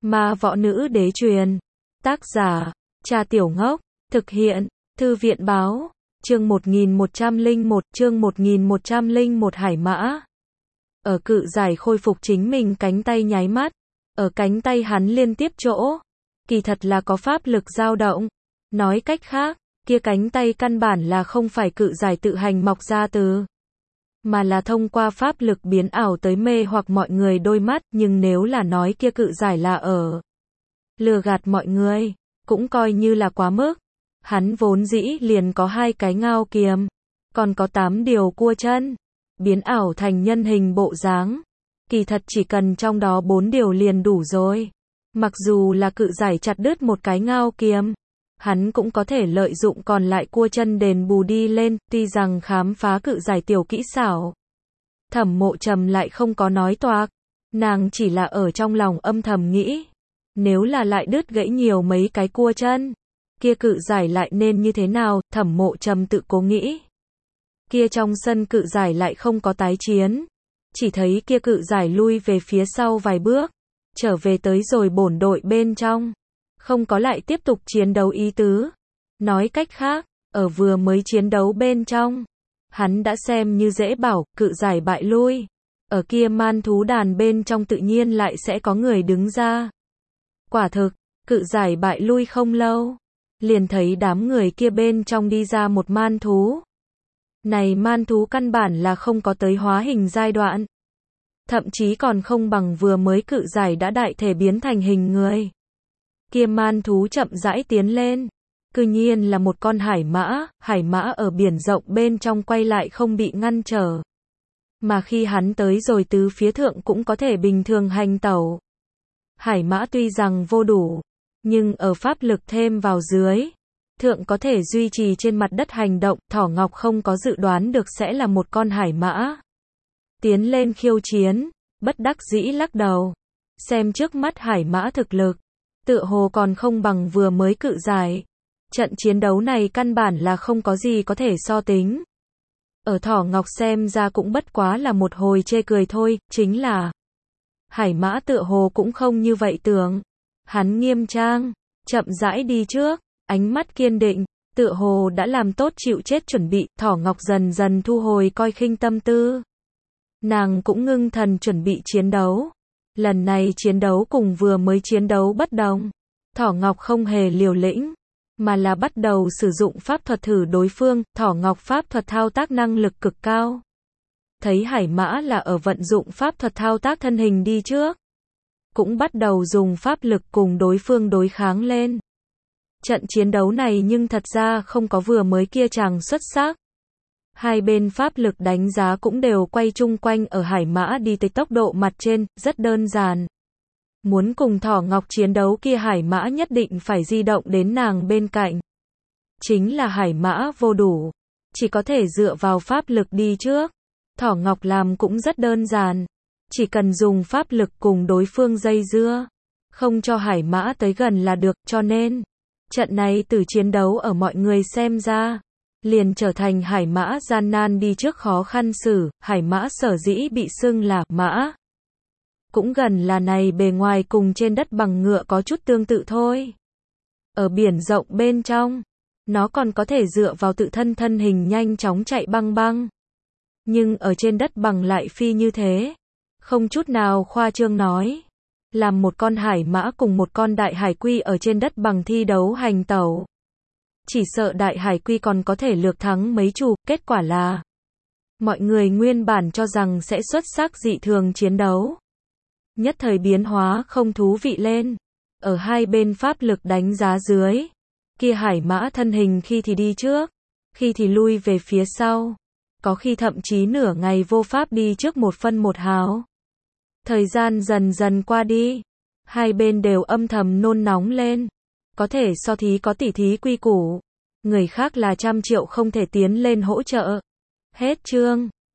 Ma võ nữ đế truyền. Tác giả, Trà Tiểu Ngốc. Thực hiện, Thư viện báo. Chương 1101, chương 1101 Hải Mã. Ở cự giải khôi phục chính mình cánh tay nháy mắt. Ở cánh tay hắn liên tiếp chỗ. Kỳ thật là có pháp lực dao động. Nói cách khác, kia cánh tay căn bản là không phải cự giải tự hành mọc ra từ, mà là thông qua pháp lực biến ảo tới mê hoặc mọi người đôi mắt, nhưng nếu là nói kia cự giải là ở lừa gạt mọi người, cũng coi như là quá mức. Hắn vốn dĩ liền có 2 cái ngao kiềm, còn có 8 điều cua chân, biến ảo thành nhân hình bộ dáng. Kỳ thật chỉ cần trong đó 4 điều liền đủ rồi. Mặc dù là cự giải chặt đứt một cái ngao kiềm, hắn cũng có thể lợi dụng còn lại cua chân đền bù đi lên, tuy rằng khám phá cự giải tiểu kỹ xảo. Thẩm Mộ Trầm lại không có nói toạc, nàng chỉ là ở trong lòng âm thầm nghĩ, nếu là lại đứt gãy nhiều mấy cái cua chân, kia cự giải lại nên như thế nào, Thẩm Mộ Trầm tự cố nghĩ. Kia trong sân cự giải lại không có tái chiến, chỉ thấy kia cự giải lui về phía sau vài bước, trở về tới rồi bổn đội bên trong. Không có lại tiếp tục chiến đấu ý tứ. Nói cách khác, ở vừa mới chiến đấu bên trong, hắn đã xem như dễ bảo, cự giải bại lui. Ở kia man thú đàn bên trong tự nhiên lại sẽ có người đứng ra. Quả thực, cự giải bại lui không lâu, liền thấy đám người kia bên trong đi ra một man thú. Này man thú căn bản là không có tới hóa hình giai đoạn. Thậm chí còn không bằng vừa mới cự giải đã đại thể biến thành hình người. Kia man thú chậm rãi tiến lên, cư nhiên là một con hải mã ở biển rộng bên trong quay lại không bị ngăn trở. Mà khi hắn tới rồi tứ phía thượng cũng có thể bình thường hành tẩu. Hải mã tuy rằng vô đủ, nhưng ở pháp lực thêm vào dưới, thượng có thể duy trì trên mặt đất hành động, Thỏ Ngọc không có dự đoán được sẽ là một con hải mã tiến lên khiêu chiến, bất đắc dĩ lắc đầu. Xem trước mắt hải mã thực lực, tựa hồ còn không bằng vừa mới cự giải. Trận chiến đấu này căn bản là không có gì có thể so tính. Ở Thỏ Ngọc xem ra cũng bất quá là một hồi chê cười thôi, chính là hải mã tựa hồ cũng không như vậy tưởng. Hắn nghiêm trang, chậm rãi đi trước, ánh mắt kiên định, tựa hồ đã làm tốt chịu chết chuẩn bị. Thỏ Ngọc dần dần thu hồi coi khinh tâm tư. Nàng cũng ngưng thần chuẩn bị chiến đấu. Lần này chiến đấu cùng vừa mới chiến đấu bất đồng. Thỏ Ngọc không hề liều lĩnh, mà là bắt đầu sử dụng pháp thuật thử đối phương. Thỏ Ngọc pháp thuật thao tác năng lực cực cao. Thấy hải mã là ở vận dụng pháp thuật thao tác thân hình đi trước, cũng bắt đầu dùng pháp lực cùng đối phương đối kháng lên. Trận chiến đấu này nhưng thật ra không có vừa mới kia chàng xuất sắc. Hai bên pháp lực đánh giá cũng đều quay chung quanh ở hải mã đi tới tốc độ mặt trên, rất đơn giản. Muốn cùng Thỏ Ngọc chiến đấu kia hải mã nhất định phải di động đến nàng bên cạnh. Chính là hải mã vô đủ, chỉ có thể dựa vào pháp lực đi trước. Thỏ Ngọc làm cũng rất đơn giản, chỉ cần dùng pháp lực cùng đối phương dây dưa, không cho hải mã tới gần là được, cho nên trận này từ chiến đấu ở mọi người xem ra, liền trở thành hải mã gian nan đi trước khó khăn xử. Hải mã sở dĩ bị xưng là mã, cũng gần là này bề ngoài cùng trên đất bằng ngựa có chút tương tự thôi. Ở biển rộng bên trong, nó còn có thể dựa vào tự thân thân hình nhanh chóng chạy băng băng. Nhưng ở trên đất bằng lại phi như thế. Không chút nào khoa trương nói. Làm một con hải mã cùng một con đại hải quy ở trên đất bằng thi đấu hành tẩu. Chỉ sợ đại hải quy còn có thể lược thắng mấy chục, kết quả là mọi người nguyên bản cho rằng sẽ xuất sắc dị thường chiến đấu. Nhất thời biến hóa không thú vị lên. Ở hai bên pháp lực đánh giá dưới, kia hải mã thân hình khi thì đi trước, khi thì lui về phía sau, có khi thậm chí nửa ngày vô pháp đi trước một phân một hào. Thời gian dần dần qua đi, hai bên đều âm thầm nôn nóng lên. Có thể so thí có tỉ thí quy củ, người khác là trăm triệu không thể tiến lên hỗ trợ. Hết chương.